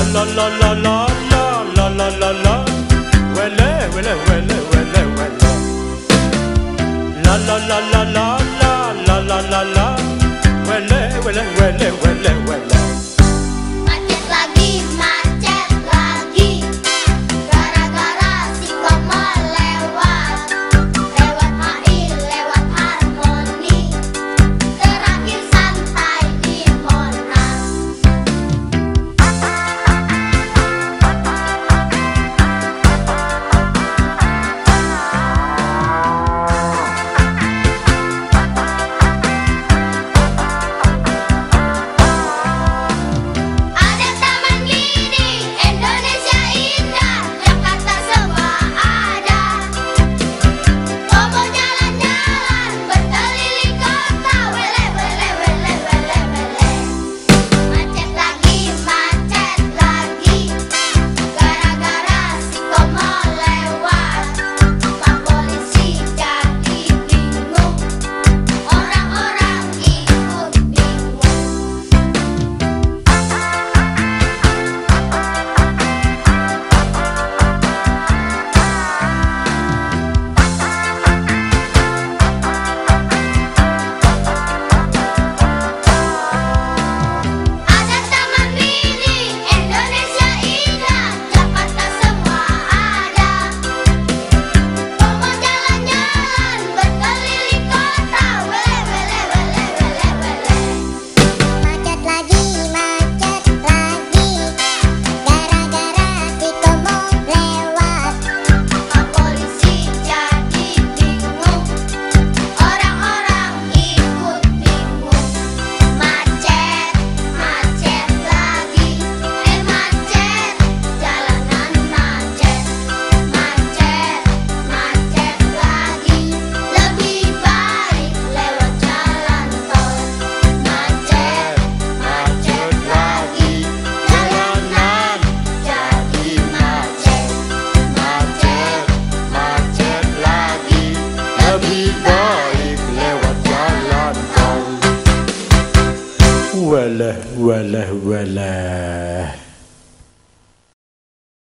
la la la la la la la la la. Wele wele wele wele wele. La la la la la la la la la la. Wele wele wele wele wele. Macet lagi, gara-gara si Komo lewat HI, lewat Harmoni, terakhir santai di Monas. Ada taman mini, Indonesia indah, Jakarta semua ada. Komo jalan-jalan, berkeliling kota, wele wele wele wele wele. Macet lagi, gara-gara si Komo lewat. Pak polisi jadi bingung, orang-orang ikut bingung. Ada taman mini, Indonesia indah, Jakarta semua ada. Komo jalan-jalan, berkeliling kota, wele wele wele wele wele. Macet lagi, gara-gara si Komo lewat. Pak polisi jadi bingung, orang-orang ikut bingung. Macet lagi, jalanan macet lagi, lebih baik lewat jalan tol. Macet lagi, jalanan jadi macet lagi, Lebih baik lewat jalan tol. Wele wele wele.